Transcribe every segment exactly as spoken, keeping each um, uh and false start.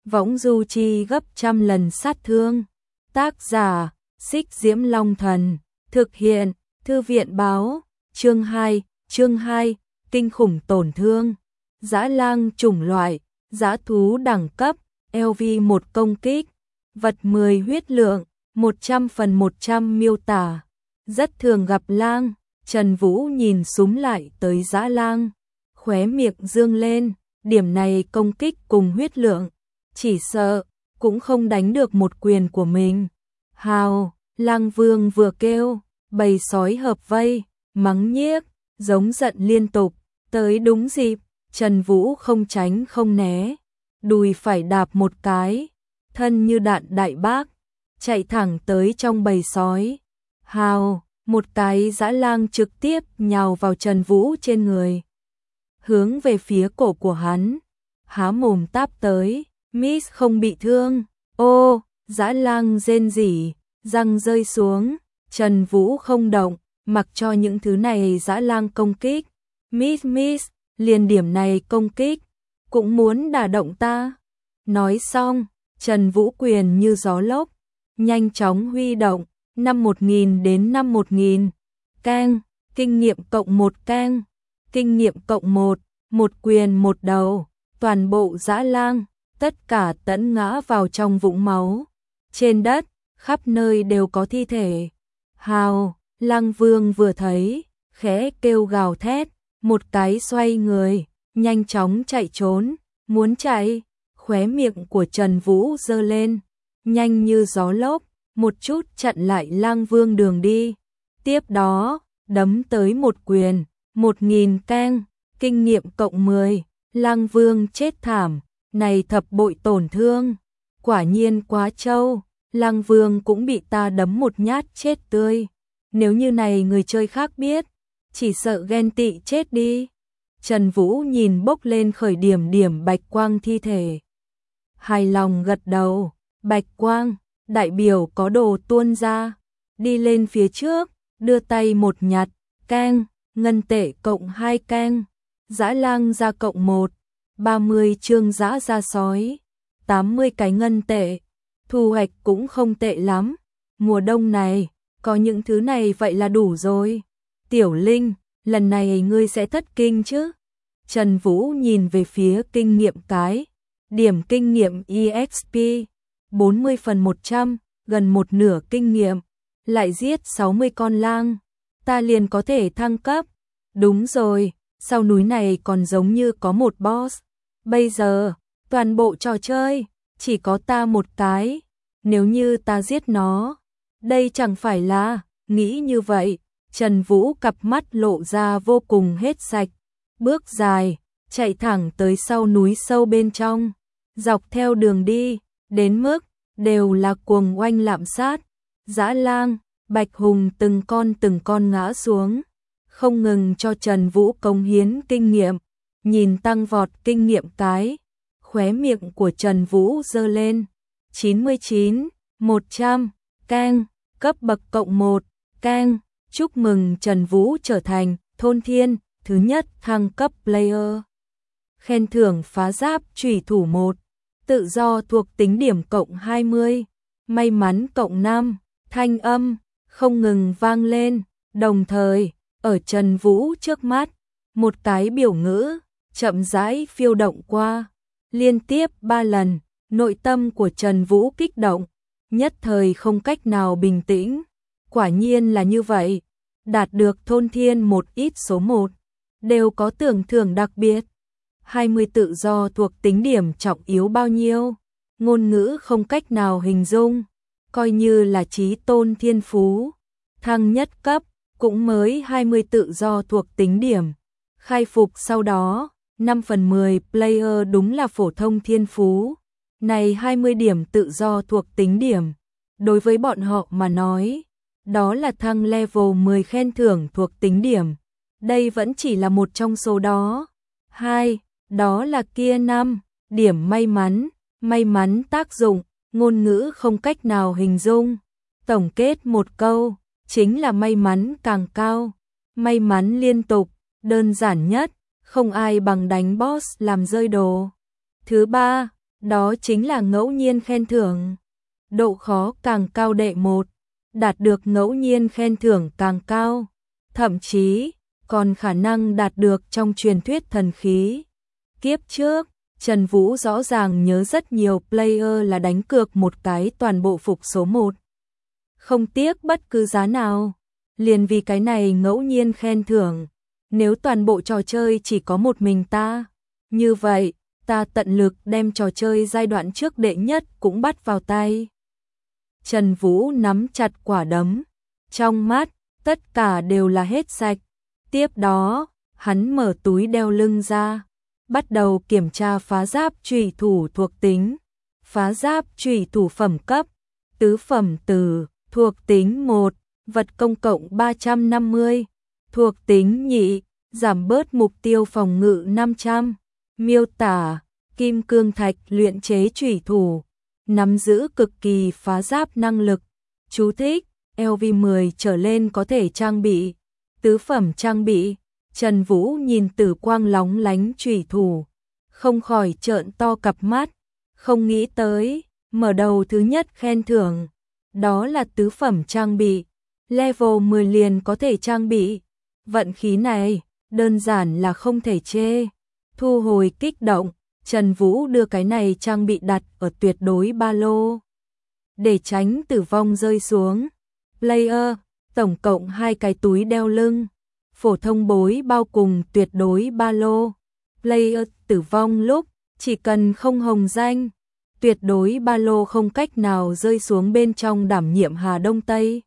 võng du chi gấp trăm lần sát thương. Tác giả, Xích Diễm Long Thần, thực hiện, Thư viện báo, chương hai, chương hai, kinh khủng tổn thương. Dã lang chủng loại, dã thú đẳng cấp, lv một công kích, vật mười huyết lượng, một trăm phần một trăm miêu tả. Rất thường gặp lang, Trần Vũ nhìn súm lại tới dã lang, khóe miệng dương lên, điểm này công kích cùng huyết lượng, chỉ sợ cũng không đánh được một quyền của mình. Hào, lang vương vừa kêu, bầy sói hợp vây, mắng nhiếc, giống giận liên tục, tới đúng dịp, Trần Vũ không tránh không né, đùi phải đạp một cái, thân như đạn đại bác, chạy thẳng tới trong bầy sói. Hào, một cái dã lang trực tiếp nhào vào Trần Vũ trên người, hướng về phía cổ của hắn, há mồm táp tới. Miss không bị thương. Ô, dã lang rên rỉ, răng rơi xuống, Trần Vũ không động, mặc cho những thứ này dã lang công kích. Miss Miss, liền điểm này công kích, cũng muốn đả động ta. Nói xong, Trần Vũ quyền như gió lốc, nhanh chóng huy động, năm một nghìn đến năm một nghìn. Cang, kinh nghiệm cộng một cang, kinh nghiệm cộng một, một quyền một đầu, toàn bộ dã lang, tất cả tẫn ngã vào trong vũng máu. Trên đất, khắp nơi đều có thi thể. Hào, lang vương vừa thấy, khẽ kêu gào thét, một cái xoay người, nhanh chóng chạy trốn, muốn chạy, khóe miệng của Trần Vũ giơ lên, nhanh như gió lốc, một chút chặn lại lang vương đường đi. Tiếp đó, đấm tới một quyền, một nghìn cang, kinh nghiệm cộng mười, lang vương chết thảm, này thập bội tổn thương, quả nhiên quá trâu, lang vương cũng bị ta đấm một nhát chết tươi. Nếu như này người chơi khác biết, chỉ sợ ghen tị chết đi. Trần Vũ nhìn bốc lên khởi điểm điểm bạch quang thi thể, hài lòng gật đầu. Bạch quang, đại biểu có đồ tuôn ra, đi lên phía trước, đưa tay một nhặt, cang, ngân tệ cộng hai cang, dã lang ra cộng một, ba mươi chương dã ra sói, tám mươi cái ngân tệ, thu hoạch cũng không tệ lắm. Mùa đông này, có những thứ này vậy là đủ rồi. Tiểu Linh, lần này ngươi sẽ thất kinh chứ? Trần Vũ nhìn về phía kinh nghiệm cái, điểm kinh nghiệm e ích pê, bốn mươi phần một trăm, gần một nửa kinh nghiệm, lại giết sáu mươi con lang, ta liền có thể thăng cấp. Đúng rồi, sau núi này còn giống như có một boss. Bây giờ, toàn bộ trò chơi, chỉ có ta một cái, nếu như ta giết nó, đây chẳng phải là, nghĩ như vậy, Trần Vũ cặp mắt lộ ra vô cùng hết sạch, bước dài, chạy thẳng tới sau núi sâu bên trong, dọc theo đường đi, đến mức, đều là cuồng oanh lạm sát, dã lang, bạch hùng từng con từng con ngã xuống, không ngừng cho Trần Vũ cống hiến kinh nghiệm, nhìn tăng vọt kinh nghiệm cái, khóe miệng của Trần Vũ giơ lên, chín mươi chín, một trăm, cang, cấp bậc cộng một, cang, chúc mừng Trần Vũ trở thành thôn thiên, thứ nhất thăng cấp player. Khen thưởng phá giáp chủy thủ một, tự do thuộc tính điểm cộng hai mươi, may mắn cộng năm, thanh âm, không ngừng vang lên, đồng thời, ở Trần Vũ trước mắt, một cái biểu ngữ, chậm rãi phiêu động qua, liên tiếp ba lần, nội tâm của Trần Vũ kích động, nhất thời không cách nào bình tĩnh, quả nhiên là như vậy, đạt được thôn thiên một ít số một, đều có tưởng thưởng đặc biệt, hai mươi tự do thuộc tính điểm trọng yếu bao nhiêu, ngôn ngữ không cách nào hình dung, coi như là chí tôn thiên phú, thăng nhất cấp, cũng mới hai mươi tự do thuộc tính điểm, khai phục sau đó, năm phần mười player đúng là phổ thông thiên phú, này hai mươi điểm tự do thuộc tính điểm, đối với bọn họ mà nói, đó là thăng level mười khen thưởng thuộc tính điểm, đây vẫn chỉ là một trong số đó. Hai, đó là kia năm, điểm may mắn, may mắn tác dụng, ngôn ngữ không cách nào hình dung, tổng kết một câu, chính là may mắn càng cao, may mắn liên tục, đơn giản nhất, không ai bằng đánh boss làm rơi đồ. Thứ ba, Đó chính là ngẫu nhiên khen thưởng. Độ khó càng cao đệ một, đạt được ngẫu nhiên khen thưởng càng cao, thậm chí còn khả năng đạt được trong truyền thuyết thần khí. Kiếp trước, Trần Vũ rõ ràng nhớ rất nhiều player là đánh cược một cái toàn bộ phục số một. Không tiếc bất cứ giá nào, liền vì cái này ngẫu nhiên khen thưởng. Nếu toàn bộ trò chơi chỉ có một mình ta, như vậy, ta tận lực đem trò chơi giai đoạn trước đệ nhất cũng bắt vào tay. Trần Vũ nắm chặt quả đấm, trong mắt, tất cả đều là hết sạch. Tiếp đó, hắn mở túi đeo lưng ra, bắt đầu kiểm tra phá giáp chủy thủ thuộc tính. Phá giáp chủy thủ phẩm cấp, tứ phẩm từ, thuộc tính một, vật công cộng ba trăm năm mươi, thuộc tính nhị, giảm bớt mục tiêu phòng ngự năm trăm. Miêu tả, kim cương thạch luyện chế chủy thủ, nắm giữ cực kỳ phá giáp năng lực. Chú thích, L V mười trở lên có thể trang bị. Tứ phẩm trang bị. Trần Vũ nhìn tử quang lóng lánh chủy thủ, không khỏi trợn to cặp mắt, không nghĩ tới, mở đầu thứ nhất khen thưởng, đó là tứ phẩm trang bị, level mười liền có thể trang bị. Vận khí này, đơn giản là không thể chê. Thu hồi kích động, Trần Vũ đưa cái này trang bị đặt ở tuyệt đối ba lô, để tránh tử vong rơi xuống. Player, tổng cộng hai cái túi đeo lưng, phổ thông bối bao cùng tuyệt đối ba lô. Player tử vong lúc, chỉ cần không hồng danh, tuyệt đối ba lô không cách nào rơi xuống bên trong đảm nhiệm Hà Đông Tây.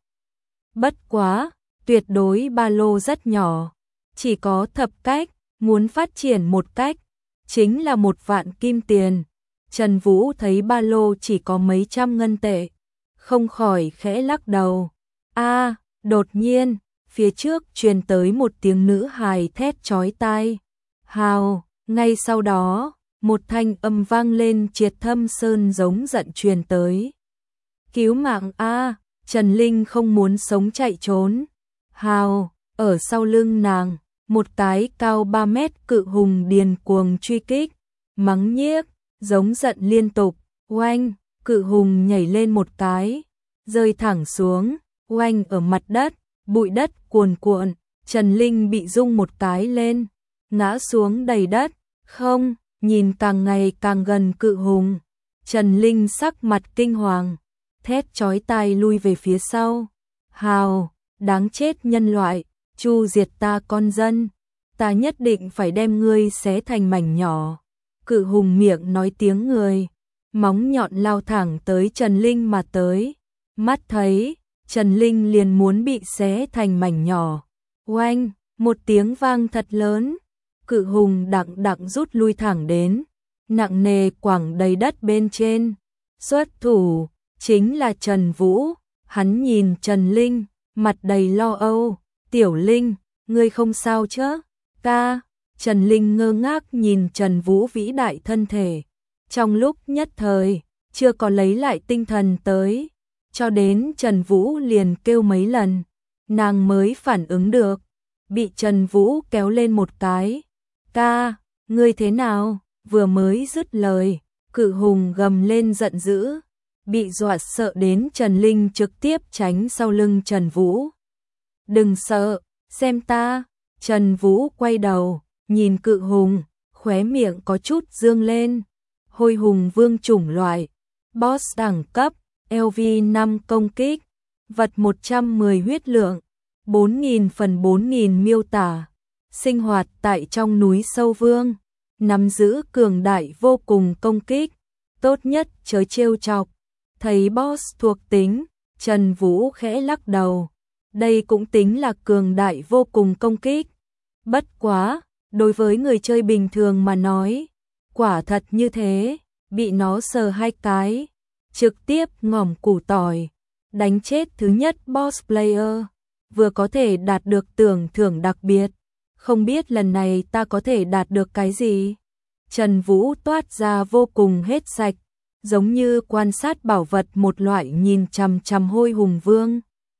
Bất quá, tuyệt đối ba lô rất nhỏ, chỉ có thập cách, muốn phát triển một cách, chính là một vạn kim tiền. Trần Vũ thấy ba lô chỉ có mấy trăm ngân tệ, không khỏi khẽ lắc đầu. A, à, đột nhiên, phía trước truyền tới một tiếng nữ hài thét chói tai. Hào, ngay sau đó, một thanh âm vang lên triệt thâm sơn giống giận truyền tới. Cứu mạng a, à, Trần Linh không muốn sống chạy trốn. Hào, ở sau lưng nàng, một cái cao ba mét cự hùng điền cuồng truy kích, mắng nhiếc, giống giận liên tục. Oanh, cự hùng nhảy lên một cái, rơi thẳng xuống, oanh ở mặt đất, bụi đất cuồn cuộn, Trần Linh bị rung một cái lên, ngã xuống đầy đất. Không, nhìn càng ngày càng gần cự hùng, Trần Linh sắc mặt kinh hoàng, thét chói tai lui về phía sau. Hào, đáng chết nhân loại, chu diệt ta con dân, ta nhất định phải đem ngươi xé thành mảnh nhỏ. Cự hùng miệng nói tiếng người, móng nhọn lao thẳng tới Trần Linh mà tới. Mắt thấy, Trần Linh liền muốn bị xé thành mảnh nhỏ. Oanh, một tiếng vang thật lớn, cự hùng đặng đặng rút lui thẳng đến, nặng nề quẳng đầy đất bên trên. Xuất thủ, chính là Trần Vũ, hắn nhìn Trần Linh, mặt đầy lo âu. Tiểu Linh, ngươi không sao chứ? Ta, Trần Linh ngơ ngác nhìn Trần Vũ vĩ đại thân thể. Trong lúc nhất thời, chưa có lấy lại tinh thần tới, cho đến Trần Vũ liền kêu mấy lần, nàng mới phản ứng được, bị Trần Vũ kéo lên một cái. Ca, ngươi thế nào? Vừa mới dứt lời, cự hùng gầm lên giận dữ, bị dọa sợ đến Trần Linh trực tiếp tránh sau lưng Trần Vũ. Đừng sợ, xem ta. Trần Vũ quay đầu, nhìn cự hùng, khóe miệng có chút dương lên. Hôi hùng vương chủng loại, boss đẳng cấp, L V năm công kích, vật một trăm mười huyết lượng, bốn nghìn phần bốn nghìn miêu tả. Sinh hoạt tại trong núi sâu vương, nắm giữ cường đại vô cùng công kích, tốt nhất chớ trêu chọc. Thấy boss thuộc tính, Trần Vũ khẽ lắc đầu. Đây cũng tính là cường đại vô cùng công kích. Bất quá, đối với người chơi bình thường mà nói, quả thật như thế, bị nó sờ hai cái, trực tiếp ngỏm củ tỏi, đánh chết thứ nhất boss player, vừa có thể đạt được tưởng thưởng đặc biệt. Không biết lần này ta có thể đạt được cái gì? Trần Vũ toát ra vô cùng hết sạch, giống như quan sát bảo vật một loại, nhìn chằm chằm Hôi Hùng Vương.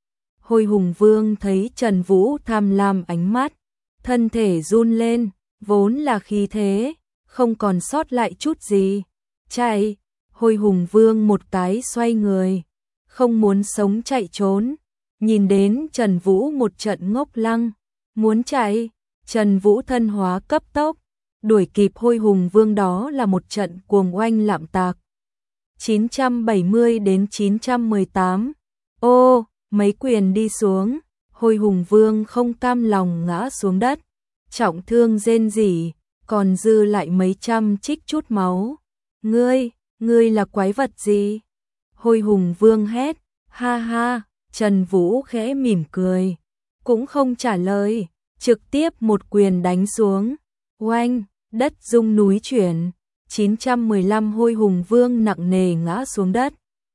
Hôi Hùng Vương thấy Trần Vũ tham lam ánh mắt, thân thể run lên, vốn là khí thế, không còn sót lại chút gì. chạy, Hôi Hùng Vương một cái xoay người, không muốn sống chạy trốn, nhìn đến Trần Vũ một trận ngốc lăng, muốn chạy, Trần Vũ thân hóa cấp tốc, đuổi kịp Hôi Hùng Vương, đó là một trận cuồng oanh lạm tạc. chín trăm bảy mươi đến chín trăm mười tám. Ô, mấy quyền đi xuống, Hôi Hùng Vương không cam lòng ngã xuống đất, trọng thương rên rỉ, còn dư lại mấy trăm trích chút máu. Ngươi, ngươi là quái vật gì? Hôi Hùng Vương hét, ha ha, Trần Vũ khẽ mỉm cười, cũng không trả lời, trực tiếp một quyền đánh xuống, oanh, đất rung núi chuyển, chín trăm mười lăm Hôi Hùng Vương nặng nề ngã xuống đất.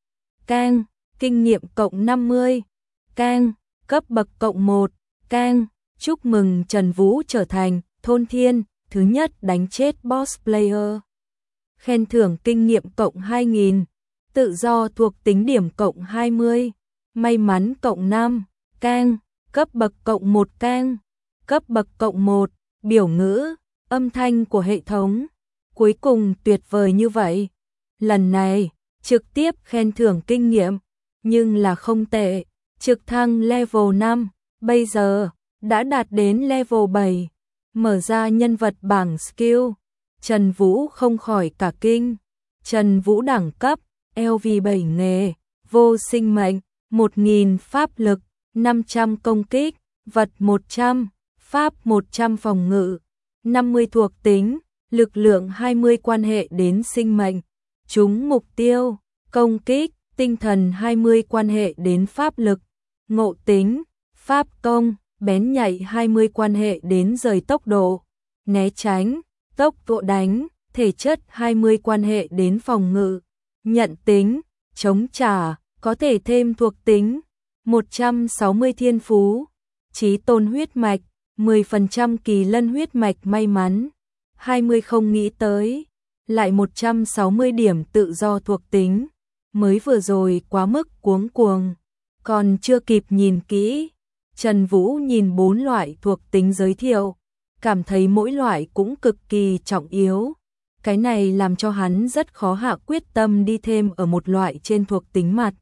Cang, kinh nghiệm cộng năm mươi, cang, cấp bậc cộng một, cang, chúc mừng Trần Vũ trở thành thôn thiên, thứ nhất đánh chết boss player. Khen thưởng kinh nghiệm cộng hai nghìn, tự do thuộc tính điểm cộng hai mươi, may mắn cộng năm, cang, cấp bậc cộng một cang, cấp bậc cộng một, biểu ngữ, âm thanh của hệ thống. Cuối cùng tuyệt vời như vậy. Lần này, trực tiếp khen thưởng kinh nghiệm, nhưng là không tệ, trực thăng level năm, bây giờ, đã đạt đến level bảy, mở ra nhân vật bảng skill. Trần Vũ không khỏi cả kinh, Trần Vũ đẳng cấp, L V bảy nghề, vô sinh mệnh, một nghìn pháp lực, năm trăm công kích, vật một trăm, pháp một trăm phòng ngự, năm mươi thuộc tính, lực lượng hai mươi quan hệ đến sinh mệnh, trúng mục tiêu, công kích, tinh thần hai mươi quan hệ đến pháp lực, ngộ tính, pháp công, bén nhạy hai mươi quan hệ đến rời tốc độ, né tránh, tốc độ đánh, thể chất hai mươi quan hệ đến phòng ngự, nhận tính, chống trả, có thể thêm thuộc tính, một trăm sáu mươi thiên phú, chí tôn huyết mạch, mười phần trăm kỳ lân huyết mạch may mắn, hai mươi không nghĩ tới, lại một trăm sáu mươi điểm tự do thuộc tính, mới vừa rồi quá mức cuống cuồng, còn chưa kịp nhìn kỹ, Trần Vũ nhìn bốn loại thuộc tính giới thiệu, cảm thấy mỗi loại cũng cực kỳ trọng yếu, cái này làm cho hắn rất khó hạ quyết tâm đi thêm ở một loại trên thuộc tính mặt.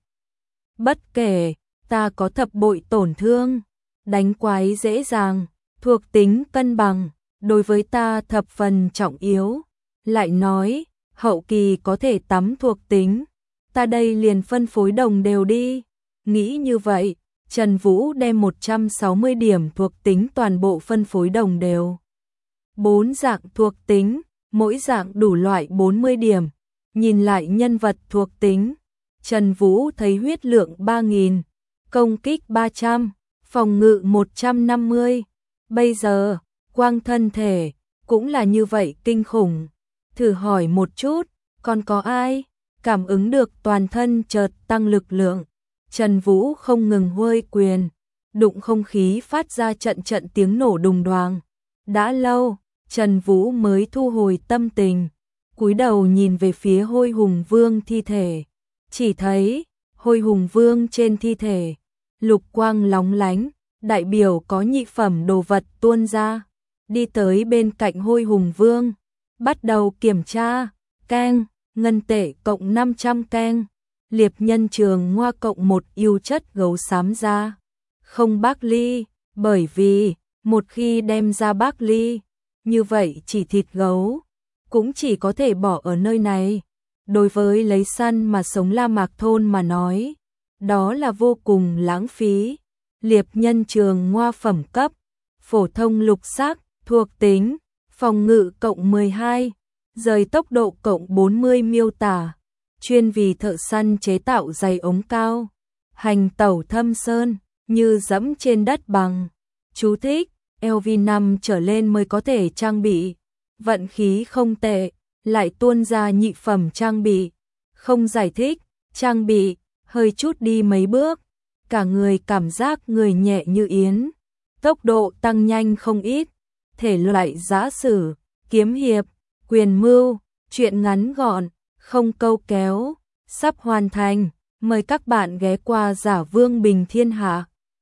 Bất kể, ta có thập bội tổn thương, đánh quái dễ dàng, thuộc tính cân bằng, đối với ta thập phần trọng yếu. Lại nói, hậu kỳ có thể tắm thuộc tính, ta đây liền phân phối đồng đều đi. Nghĩ như vậy, Trần Vũ đem một trăm sáu mươi điểm thuộc tính toàn bộ phân phối đồng đều. Bốn dạng thuộc tính, mỗi dạng đủ loại bốn mươi điểm. Nhìn lại nhân vật thuộc tính, Trần Vũ thấy huyết lượng ba nghìn, công kích ba trăm, phòng ngự một trăm năm mươi. Bây giờ, quang thân thể, cũng là như vậy kinh khủng. Thử hỏi một chút, còn có ai cảm ứng được toàn thân chợt tăng lực lượng? Trần Vũ không ngừng huôi quyền, đụng không khí phát ra trận trận tiếng nổ đùng đoàng. Đã lâu, Trần Vũ mới thu hồi tâm tình, cúi đầu nhìn về phía Hôi Hùng Vương thi thể. Chỉ thấy, Hôi Hùng Vương trên thi thể, lục quang lóng lánh, đại biểu có nhị phẩm đồ vật tuôn ra. Đi tới bên cạnh Hôi Hùng Vương, bắt đầu kiểm tra, keng, ngân tệ cộng năm trăm keng, liệp nhân trường ngoa cộng một yêu chất gấu xám ra. Không bác ly, bởi vì, một khi đem ra bác ly, như vậy chỉ thịt gấu, cũng chỉ có thể bỏ ở nơi này. Đối với lấy săn mà sống La Mạc Thôn mà nói, đó là vô cùng lãng phí. Liệp nhân trường ngoa phẩm cấp, phổ thông lục sắc, thuộc tính, phòng ngự cộng mười hai, rời tốc độ cộng bốn mươi miêu tả, chuyên vì thợ săn chế tạo giày ống cao, hành tẩu thâm sơn, như dẫm trên đất bằng. Chú thích, L V năm trở lên mới có thể trang bị, vận khí không tệ, lại tuôn ra nhị phẩm trang bị, không giải thích, trang bị, hơi chút đi mấy bước, cả người cảm giác người nhẹ như yến, tốc độ tăng nhanh không ít, thể loại giã sử, kiếm hiệp, quyền mưu, truyện ngắn gọn, không câu kéo, sắp hoàn thành, mời các bạn ghé qua Giả Vương Bình Thiên Hạ.